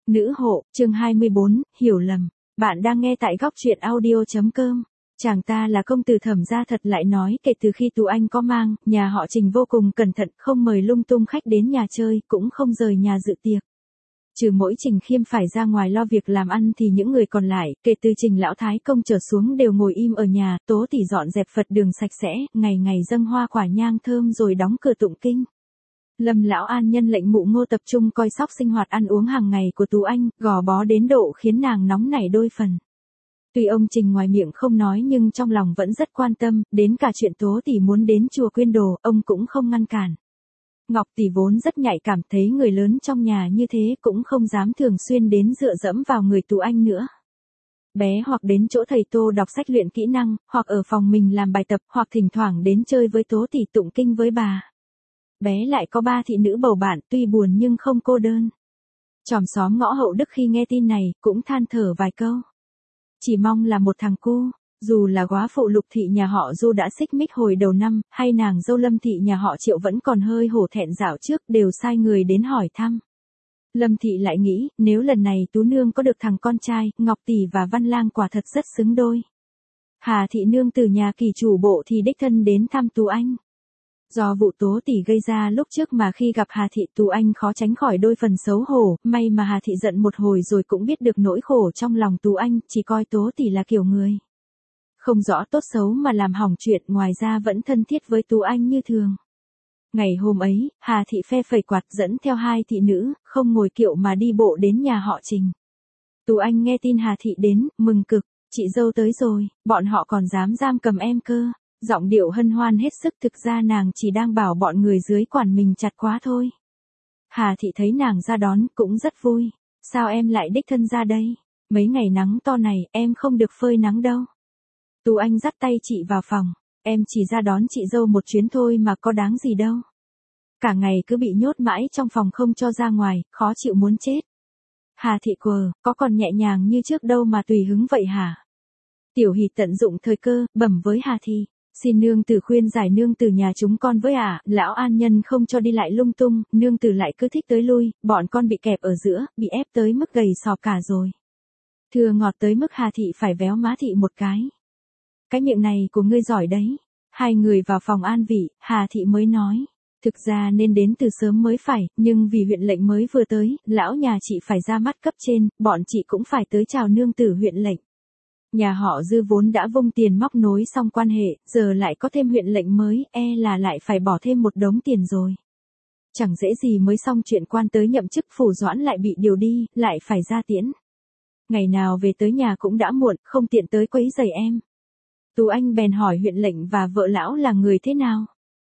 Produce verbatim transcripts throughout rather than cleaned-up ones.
Nữ hộ, chương hai mươi bốn, hiểu lầm. Bạn đang nghe tại góc truyện audio chấm com. Chàng ta là công tử Thẩm gia thật lại nói kể từ khi Tú Anh có mang, nhà họ Trình vô cùng cẩn thận, không mời lung tung khách đến nhà chơi, cũng không rời nhà dự tiệc. Trừ mỗi Trình Khiêm phải ra ngoài lo việc làm ăn thì những người còn lại, kể từ Trình Lão Thái Công trở xuống đều ngồi im ở nhà, Tố tỷ dọn dẹp Phật đường sạch sẽ, ngày ngày dâng hoa quả nhang thơm rồi đóng cửa tụng kinh. Lâm Lão An nhân lệnh Mụ Ngô tập trung coi sóc sinh hoạt ăn uống hàng ngày của Tú Anh, gò bó đến độ khiến nàng nóng nảy đôi phần. Tuy ông Trình ngoài miệng không nói nhưng trong lòng vẫn rất quan tâm, đến cả chuyện Tố tỷ muốn đến chùa quyên đồ, ông cũng không ngăn cản. Ngọc tỷ vốn rất nhạy cảm, thấy người lớn trong nhà như thế cũng không dám thường xuyên đến dựa dẫm vào người Tú Anh nữa. Bé hoặc đến chỗ thầy Tô đọc sách luyện kỹ năng, hoặc ở phòng mình làm bài tập, hoặc thỉnh thoảng đến chơi với Tố tỷ tụng kinh với bà. Bé lại có ba thị nữ bầu bạn, tuy buồn nhưng không cô đơn. Chòm xóm ngõ Hậu Đức khi nghe tin này, cũng than thở vài câu. Chỉ mong là một thằng cu, dù là góa phụ Lục thị nhà họ Du đã xích mích hồi đầu năm, hay nàng dâu Lâm thị nhà họ Triệu vẫn còn hơi hổ thẹn dạo trước, đều sai người đến hỏi thăm. Lâm thị lại nghĩ, nếu lần này Tú nương có được thằng con trai, Ngọc tỷ và Văn lang quả thật rất xứng đôi. Hà thị nương từ nhà kỳ chủ bộ thì đích thân đến thăm Tú Anh. Do vụ Tố tỷ gây ra lúc trước mà khi gặp Hà thị, Tú Anh khó tránh khỏi đôi phần xấu hổ, may mà Hà thị giận một hồi rồi cũng biết được nỗi khổ trong lòng Tú Anh, chỉ coi Tố tỷ là kiểu người không rõ tốt xấu mà làm hỏng chuyện, ngoài ra vẫn thân thiết với Tú Anh như thường. Ngày hôm ấy, Hà thị phe phẩy quạt dẫn theo hai thị nữ, không ngồi kiệu mà đi bộ đến nhà họ Trình. Tú Anh nghe tin Hà thị đến, mừng cực, chị dâu tới rồi, bọn họ còn dám giam cầm em cơ. Giọng điệu hân hoan hết sức, thực ra nàng chỉ đang bảo bọn người dưới quản mình chặt quá thôi. Hà thị thấy nàng ra đón cũng rất vui. Sao em lại đích thân ra đây? Mấy ngày nắng to này em không được phơi nắng đâu. Tú Anh dắt tay chị vào phòng. Em chỉ ra đón chị dâu một chuyến thôi mà có đáng gì đâu. Cả ngày cứ bị nhốt mãi trong phòng không cho ra ngoài, khó chịu muốn chết. Hà thị quờ, có còn nhẹ nhàng như trước đâu mà tùy hứng vậy hả? Tiểu Hỷ tận dụng thời cơ, bẩm với Hà thị. Xin nương tử khuyên giải nương tử nhà chúng con với ả, lão an nhân không cho đi lại lung tung, nương tử lại cứ thích tới lui, bọn con bị kẹp ở giữa, bị ép tới mức gầy sò cả rồi. Thừa ngọt tới mức Hà thị phải véo má thị một cái. Cái miệng này của ngươi giỏi đấy. Hai người vào phòng an vị, Hà thị mới nói. Thực ra nên đến từ sớm mới phải, nhưng vì huyện lệnh mới vừa tới, lão nhà chị phải ra mắt cấp trên, bọn chị cũng phải tới chào nương tử huyện lệnh. Nhà họ Dư vốn đã vung tiền móc nối xong quan hệ, giờ lại có thêm huyện lệnh mới, e là lại phải bỏ thêm một đống tiền rồi. Chẳng dễ gì mới xong chuyện quan tới nhậm chức Phủ Doãn lại bị điều đi, lại phải ra tiễn. Ngày nào về tới nhà cũng đã muộn, không tiện tới quấy rầy em. Tú Anh bèn hỏi huyện lệnh và vợ lão là người thế nào.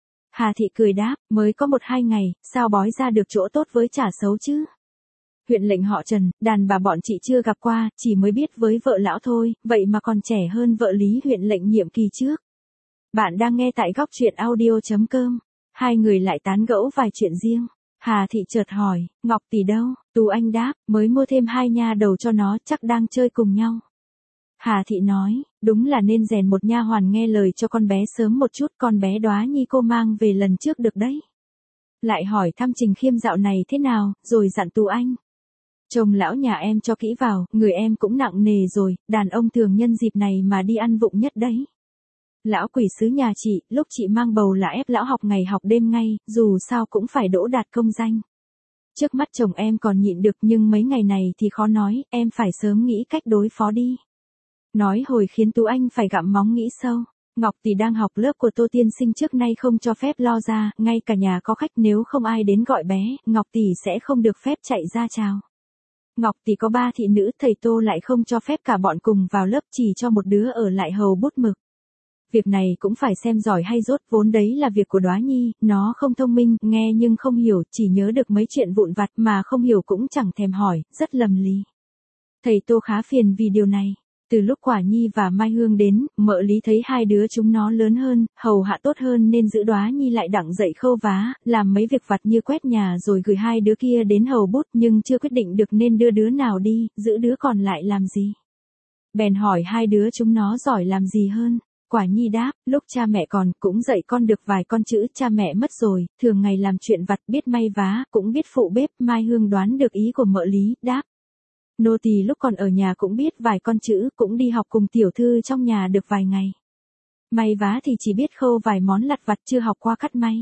Hà thị cười đáp, mới có một hai ngày, sao bói ra được chỗ tốt với trả xấu chứ. Huyện lệnh họ Trần, đàn bà bọn chị chưa gặp qua, chỉ mới biết với vợ lão thôi, vậy mà còn trẻ hơn vợ Lý huyện lệnh nhiệm kỳ trước. Bạn đang nghe tại góc truyện audio chấm com. Hai người lại tán gẫu vài chuyện riêng. Hà thị chợt hỏi, Ngọc tỷ đâu? Tú Anh đáp, mới mua thêm hai nha đầu cho nó, chắc đang chơi cùng nhau. Hà thị nói, đúng là nên rèn một nha hoàn nghe lời cho con bé sớm một chút, con bé Đóa Nhi cô mang về lần trước được đấy. Lại hỏi thăm Trình Khiêm dạo này thế nào, rồi dặn Tú Anh. Chồng lão nhà em cho kỹ vào, người em cũng nặng nề rồi, đàn ông thường nhân dịp này mà đi ăn vụng nhất đấy. Lão quỷ sứ nhà chị, lúc chị mang bầu là ép lão học ngày học đêm ngay, dù sao cũng phải đỗ đạt công danh. Trước mắt chồng em còn nhịn được nhưng mấy ngày này thì khó nói, em phải sớm nghĩ cách đối phó đi. Nói hồi khiến Tú Anh phải gặm móng nghĩ sâu. Ngọc tỷ đang học lớp của Tô tiên sinh trước nay không cho phép lo ra, ngay cả nhà có khách nếu không ai đến gọi bé, Ngọc tỷ sẽ không được phép chạy ra chào. Ngọc tỷ có ba thị nữ, thầy Tô lại không cho phép cả bọn cùng vào lớp, chỉ cho một đứa ở lại hầu bút mực. Việc này cũng phải xem giỏi hay dốt, vốn đấy là việc của Đóa Nhi, nó không thông minh, nghe nhưng không hiểu, chỉ nhớ được mấy chuyện vụn vặt mà không hiểu cũng chẳng thèm hỏi, rất lầm lì. Thầy Tô khá phiền vì điều này. Từ lúc Quả Nhi và Mai Hương đến, mợ Lý thấy hai đứa chúng nó lớn hơn, hầu hạ tốt hơn nên giữ Đóa Nhi lại đặng dậy khâu vá, làm mấy việc vặt như quét nhà rồi gửi hai đứa kia đến hầu bút, nhưng chưa quyết định được nên đưa đứa nào đi, giữ đứa còn lại làm gì. Bèn hỏi hai đứa chúng nó giỏi làm gì hơn. Quả Nhi đáp, lúc cha mẹ còn, cũng dạy con được vài con chữ, cha mẹ mất rồi, thường ngày làm chuyện vặt, biết may vá, cũng biết phụ bếp. Mai Hương đoán được ý của mợ Lý, đáp, Nô tỳ lúc còn ở nhà cũng biết vài con chữ, cũng đi học cùng tiểu thư trong nhà được vài ngày. May vá thì chỉ biết khâu vài món lặt vặt, chưa học qua cắt may.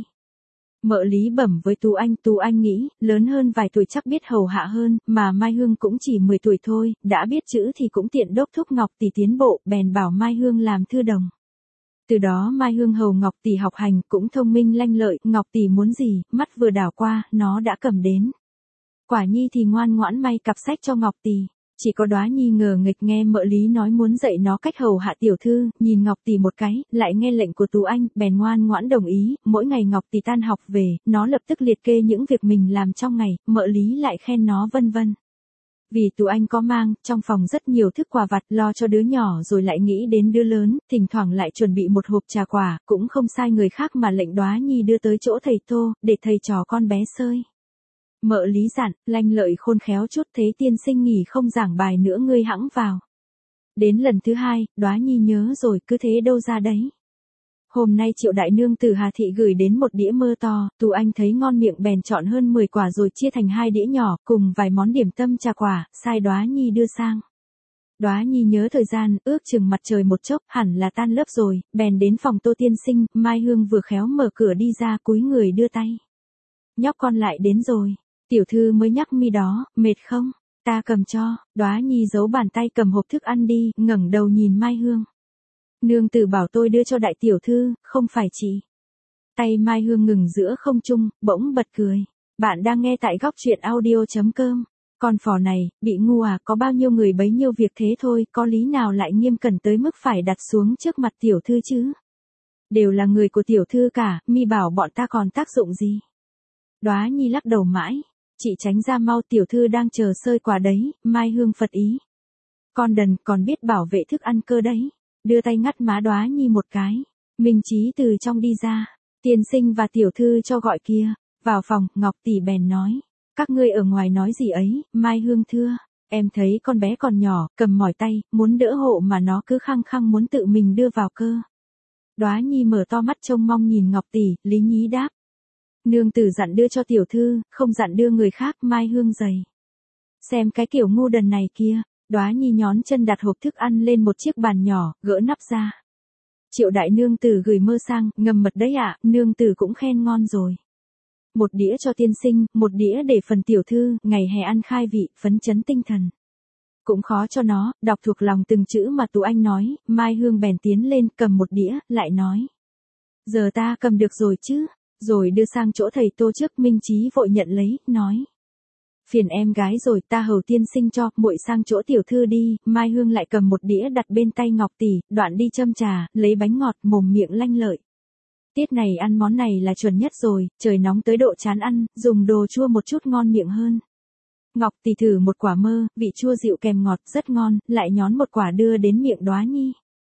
Mợ Lý bẩm với Tú Anh, Tú Anh nghĩ, lớn hơn vài tuổi chắc biết hầu hạ hơn, mà Mai Hương cũng chỉ mười tuổi thôi, đã biết chữ thì cũng tiện đốc thúc Ngọc Tỷ tiến bộ, bèn bảo Mai Hương làm thư đồng. Từ đó Mai Hương hầu Ngọc Tỷ học hành, cũng thông minh lanh lợi, Ngọc Tỷ muốn gì, mắt vừa đảo qua, nó đã cầm đến. Quả nhi thì ngoan ngoãn may cặp sách cho Ngọc Tỷ. Chỉ có Đóa Nhi ngờ nghịch nghe Mợ Lý nói muốn dạy nó cách hầu hạ tiểu thư, nhìn Ngọc Tỷ một cái, lại nghe lệnh của Tú Anh, bèn ngoan ngoãn đồng ý, mỗi ngày Ngọc Tỷ tan học về, nó lập tức liệt kê những việc mình làm trong ngày, Mợ Lý lại khen nó vân vân. Vì Tú Anh có mang, trong phòng rất nhiều thức quà vặt, lo cho đứa nhỏ rồi lại nghĩ đến đứa lớn, thỉnh thoảng lại chuẩn bị một hộp trà quả, cũng không sai người khác mà lệnh Đóa Nhi đưa tới chỗ thầy Tô, để thầy trò con bé sơi. Mợ Lý dặn, lanh lợi khôn khéo chút, thế tiên sinh nghỉ không giảng bài nữa ngươi hẵng vào. Đến lần thứ hai, Đóa Nhi nhớ rồi, cứ thế đâu ra đấy. Hôm nay Triệu đại nương từ Hà Thị gửi đến một đĩa mơ to, Tú Anh thấy ngon miệng bèn chọn hơn mười quả rồi chia thành hai đĩa nhỏ, cùng vài món điểm tâm trà quả, sai Đóa Nhi đưa sang. Đóa Nhi nhớ thời gian, ước chừng mặt trời một chốc, hẳn là tan lớp rồi, bèn đến phòng Tô tiên sinh, Mai Hương vừa khéo mở cửa đi ra, cúi người đưa tay. Nhóc con lại đến rồi. Tiểu thư mới nhắc mi đó, mệt không? Ta cầm cho. Đóa Nhi giấu bàn tay cầm hộp thức ăn đi, ngẩng đầu nhìn Mai Hương. Nương tử bảo tôi đưa cho đại tiểu thư, không phải chị. Tay Mai Hương ngừng giữa không trung, bỗng bật cười. Bạn đang nghe tại góc truyện audio chấm com. Con phò này, bị ngu à, có bao nhiêu người bấy nhiêu việc thế thôi, có lý nào lại nghiêm cẩn tới mức phải đặt xuống trước mặt tiểu thư chứ? Đều là người của tiểu thư cả, mi bảo bọn ta còn tác dụng gì? Đóa Nhi lắc đầu mãi. Chị tránh ra mau, tiểu thư đang chờ sơi quả đấy, Mai Hương phật ý. Con đần, còn biết bảo vệ thức ăn cơ đấy. Đưa tay ngắt má Đóa Nhi một cái. Minh Chí từ trong đi ra. Tiên sinh và tiểu thư cho gọi kia. Vào phòng, Ngọc Tỷ bèn nói. Các ngươi ở ngoài nói gì ấy, Mai Hương thưa. Em thấy con bé còn nhỏ, cầm mỏi tay, muốn đỡ hộ mà nó cứ khăng khăng muốn tự mình đưa vào cơ. Đóa Nhi mở to mắt trông mong nhìn Ngọc Tỷ, Lý Nhí đáp. Nương tử dặn đưa cho tiểu thư, không dặn đưa người khác, Mai Hương dày. Xem cái kiểu ngu đần này kia. Đóa Nhi nhón chân đặt hộp thức ăn lên một chiếc bàn nhỏ, gỡ nắp ra. Triệu đại nương tử gửi mơ sang, ngầm mật đấy ạ, nương tử cũng khen ngon rồi. Một đĩa cho tiên sinh, một đĩa để phần tiểu thư, ngày hè ăn khai vị, phấn chấn tinh thần. Cũng khó cho nó, đọc thuộc lòng từng chữ mà Tú Anh nói, Mai Hương bèn tiến lên, cầm một đĩa, lại nói. Giờ ta cầm được rồi chứ, rồi đưa sang chỗ thầy Tô trước. Minh Chí vội nhận lấy, nói. Phiền em gái rồi, ta hầu tiên sinh cho, muội sang chỗ tiểu thư đi. Mai Hương lại cầm một đĩa đặt bên tay Ngọc Tỷ, đoạn đi châm trà, lấy bánh ngọt, mồm miệng lanh lợi. Tiết này ăn món này là chuẩn nhất rồi, trời nóng tới độ chán ăn, dùng đồ chua một chút ngon miệng hơn. Ngọc Tỷ thử một quả mơ, vị chua dịu kèm ngọt, rất ngon, lại nhón một quả đưa đến miệng Đóa Nhi.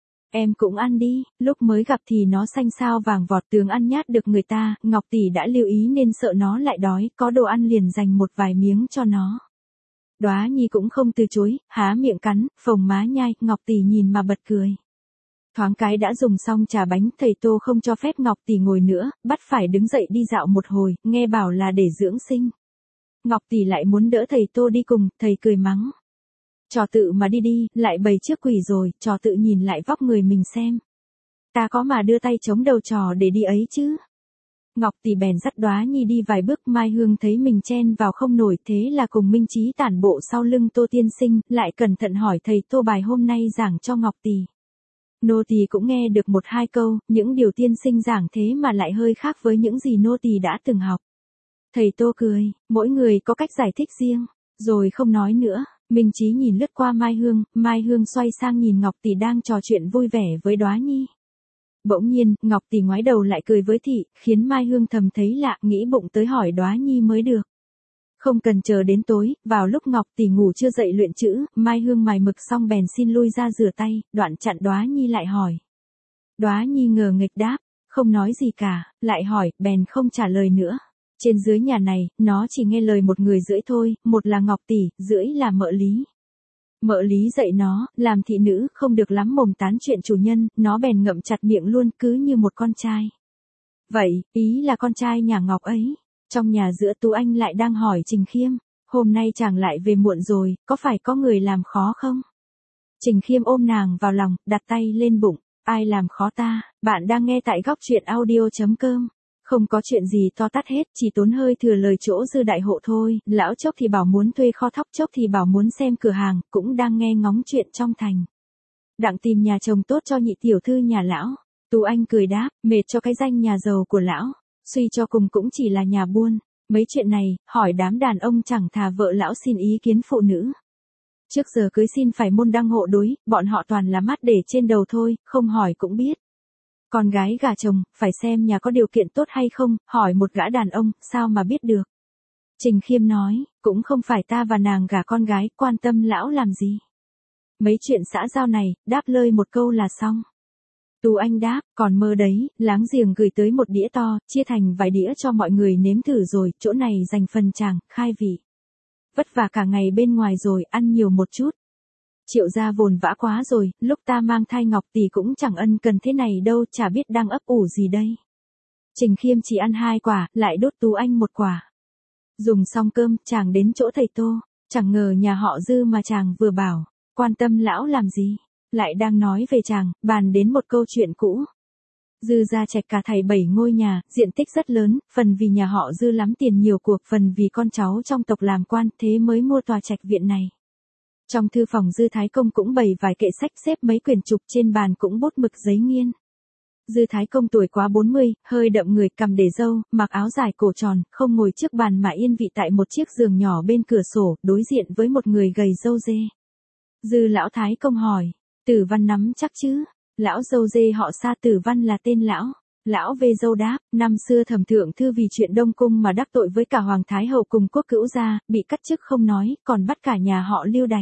Em cũng ăn đi, lúc mới gặp thì nó xanh xao vàng vọt, tướng ăn nhát được người ta, Ngọc Tỷ đã lưu ý nên sợ nó lại đói, có đồ ăn liền dành một vài miếng cho nó. Đóa Nhi cũng không từ chối, há miệng cắn, phồng má nhai, Ngọc Tỷ nhìn mà bật cười. Thoáng cái đã dùng xong trà bánh, thầy Tô không cho phép Ngọc Tỷ ngồi nữa, bắt phải đứng dậy đi dạo một hồi, nghe bảo là để dưỡng sinh. Ngọc Tỷ lại muốn đỡ thầy Tô đi cùng, thầy cười mắng. Trò tự mà đi đi, lại bày trước quỷ rồi, trò tự nhìn lại vóc người mình xem. Ta có mà đưa tay chống đầu trò để đi ấy chứ. Ngọc Tỷ bèn dắt Đóa Nhi đi vài bước, Mai Hương thấy mình chen vào không nổi, thế là cùng Minh Chí tản bộ sau lưng Tô tiên sinh, lại cẩn thận hỏi thầy Tô bài hôm nay giảng cho Ngọc Tỷ. Nô tỳ cũng nghe được một hai câu, những điều tiên sinh giảng thế mà lại hơi khác với những gì nô tỳ đã từng học. Thầy Tô cười, mỗi người có cách giải thích riêng, rồi không nói nữa. Minh Chí nhìn lướt qua Mai Hương, Mai Hương xoay sang nhìn Ngọc Tỷ đang trò chuyện vui vẻ với Đóa Nhi. Bỗng nhiên, Ngọc Tỷ ngoái đầu lại cười với thị, khiến Mai Hương thầm thấy lạ, nghĩ bụng tới hỏi Đóa Nhi mới được. Không cần chờ đến tối, vào lúc Ngọc Tỷ ngủ chưa dậy luyện chữ, Mai Hương mài mực xong bèn xin lui ra rửa tay, đoạn chặn Đóa Nhi lại hỏi. Đóa Nhi ngờ nghịch đáp, không nói gì cả, lại hỏi, bèn không trả lời nữa. Trên dưới nhà này, nó chỉ nghe lời một người rưỡi thôi, một là Ngọc Tỷ, rưỡi là Mợ Lý. Mợ Lý dạy nó, làm thị nữ không được lắm mồm tán chuyện chủ nhân, nó bèn ngậm chặt miệng luôn, cứ như một con trai. Vậy, ý là con trai nhà Ngọc ấy. Trong nhà giữa Tú Anh lại đang hỏi Trình Khiêm. hôm nay chàng lại về muộn rồi, có phải có người làm khó không? Trình Khiêm ôm nàng vào lòng, đặt tay lên bụng, ai làm khó ta, bạn đang nghe tại góc truyện audio.com. Không có chuyện gì to tát hết, chỉ tốn hơi thừa lời chỗ dư đại hộ thôi, lão chốc thì bảo muốn thuê kho thóc, chốc thì bảo muốn xem cửa hàng, cũng đang nghe ngóng chuyện trong thành. Đặng tìm nhà chồng tốt cho nhị tiểu thư nhà lão. Tú Anh cười đáp, mệt cho cái danh nhà giàu của lão, suy cho cùng cũng chỉ là nhà buôn, mấy chuyện này, hỏi đám đàn ông chẳng thà vợ lão xin ý kiến phụ nữ. Trước giờ cưới xin phải môn đăng hộ đối, bọn họ toàn là mắt để trên đầu thôi, không hỏi cũng biết. Con gái gả chồng, phải xem nhà có điều kiện tốt hay không, hỏi một gã đàn ông, sao mà biết được. Trình Khiêm nói, cũng không phải ta và nàng gả con gái, quan tâm lão làm gì. Mấy chuyện xã giao này, đáp lơi một câu là xong. Tú Anh đáp, còn mơ đấy, láng giềng gửi tới một đĩa to, chia thành vài đĩa cho mọi người nếm thử rồi, chỗ này dành phần chàng, khai vị. Vất vả cả ngày bên ngoài rồi, ăn nhiều một chút. Triệu gia vồn vã quá rồi, lúc ta mang thai Ngọc tỷ cũng chẳng ân cần thế này đâu, chả biết đang ấp ủ gì đây. Trình Khiêm chỉ ăn hai quả, lại đốt Tú Anh một quả. Dùng xong cơm, chàng đến chỗ thầy Tô, chẳng ngờ nhà họ Dư mà chàng vừa bảo, quan tâm lão làm gì, lại đang nói về chàng, bàn đến một câu chuyện cũ. Dư gia trạch cả thảy bảy ngôi nhà, diện tích rất lớn, phần vì nhà họ Dư lắm tiền nhiều cuộc, phần vì con cháu trong tộc làm quan, thế mới mua tòa trạch viện này. Trong thư phòng Dư Thái Công cũng bày vài kệ sách, xếp mấy quyển trục, trên bàn cũng bút mực giấy nghiên. Dư Thái Công tuổi quá bốn mươi, hơi đậm người, cằm để râu, mặc áo dài cổ tròn, không ngồi trước bàn mà yên vị tại một chiếc giường nhỏ bên cửa sổ, đối diện với một người gầy râu dê. Dư lão Thái Công hỏi, Tử Văn nắm chắc chứ? Lão râu dê họ Sa, Tử Văn là tên lão. Lão về dâu đáp, năm xưa Thẩm Thượng Thư vì chuyện Đông Cung mà đắc tội với cả Hoàng Thái Hậu cùng Quốc Cữu gia, bị cắt chức không nói, còn bắt cả nhà họ Lưu đày.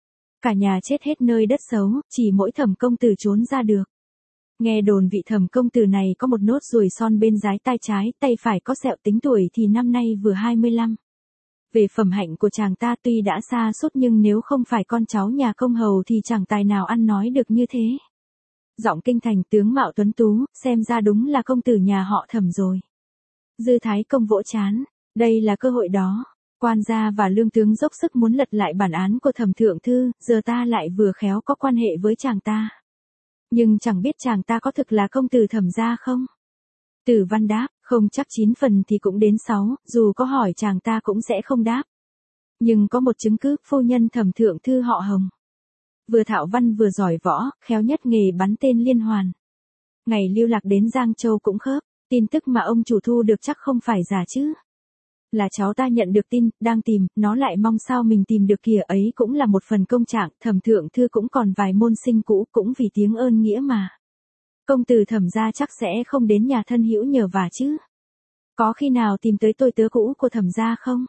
Cả nhà chết hết nơi đất xấu, chỉ mỗi Thẩm công tử trốn ra được. Nghe đồn vị Thẩm công tử này có một nốt ruồi son bên dái tay trái, tay phải có sẹo, tính tuổi thì năm nay vừa hai mươi lăm. Về phẩm hạnh của chàng ta tuy đã xa sút nhưng nếu không phải con cháu nhà công hầu thì chẳng tài nào ăn nói được như thế. Giọng kinh thành, tướng mạo tuấn tú, xem ra đúng là công tử nhà họ Thẩm rồi. Dư Thái Công vỗ chán, đây là cơ hội đó. Quan gia và lương tướng dốc sức muốn lật lại bản án của Thẩm Thượng Thư, giờ ta lại vừa khéo có quan hệ với chàng ta. Nhưng chẳng biết chàng ta có thực là công tử Thẩm gia không? Tử Văn đáp, không chắc chín phần thì cũng đến sáu, dù có hỏi chàng ta cũng sẽ không đáp. Nhưng có một chứng cứ, phu nhân Thẩm Thượng Thư họ Hồng. Vừa thạo văn vừa giỏi võ, khéo nhất nghề bắn tên liên hoàn. Ngày lưu lạc đến Giang Châu cũng khớp, tin tức mà ông chủ thu được chắc không phải giả chứ. Là cháu ta nhận được tin, đang tìm, nó lại mong sao mình tìm được kìa, ấy cũng là một phần công trạng, Thẩm Thượng Thư cũng còn vài môn sinh cũ, cũng vì tiếng ơn nghĩa mà. Công tử Thẩm gia chắc sẽ không đến nhà thân hữu nhờ vả chứ. Có khi nào tìm tới tôi tớ cũ của Thẩm gia không?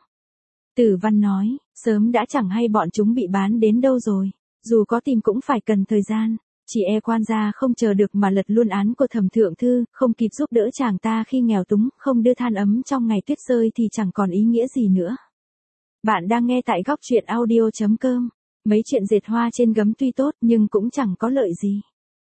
Tử Văn nói, sớm đã chẳng hay bọn chúng bị bán đến đâu rồi. Dù có tìm cũng phải cần thời gian, chỉ e quan gia không chờ được mà lật luôn án của Thẩm Thượng Thư, không kịp giúp đỡ chàng ta khi nghèo túng, không đưa than ấm trong ngày tuyết rơi thì chẳng còn ý nghĩa gì nữa. Bạn đang nghe tại góc truyện audio.com, mấy chuyện dệt hoa trên gấm tuy tốt nhưng cũng chẳng có lợi gì.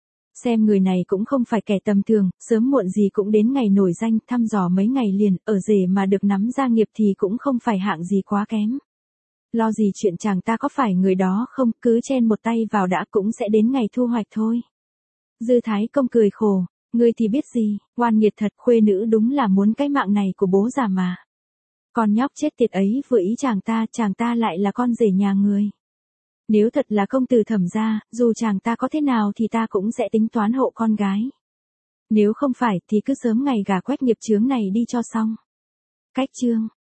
Xem người này cũng không phải kẻ tầm thường, sớm muộn gì cũng đến ngày nổi danh, thăm dò mấy ngày liền, ở rể mà được nắm gia nghiệp thì cũng không phải hạng gì quá kém. Lo gì chuyện chàng ta có phải người đó không, cứ chen một tay vào đã cũng sẽ đến ngày thu hoạch thôi. Dư Thái Công cười khổ, ngươi thì biết gì, oan nghiệt thật, khuê nữ đúng là muốn cái mạng này của bố già mà. Con nhóc chết tiệt ấy vừa ý chàng ta, chàng ta lại là con rể nhà người. Nếu thật là công tử Thẩm gia, dù chàng ta có thế nào thì ta cũng sẽ tính toán hộ con gái. Nếu không phải thì cứ sớm ngày gả quét nghiệp chướng này đi cho xong. Cách chương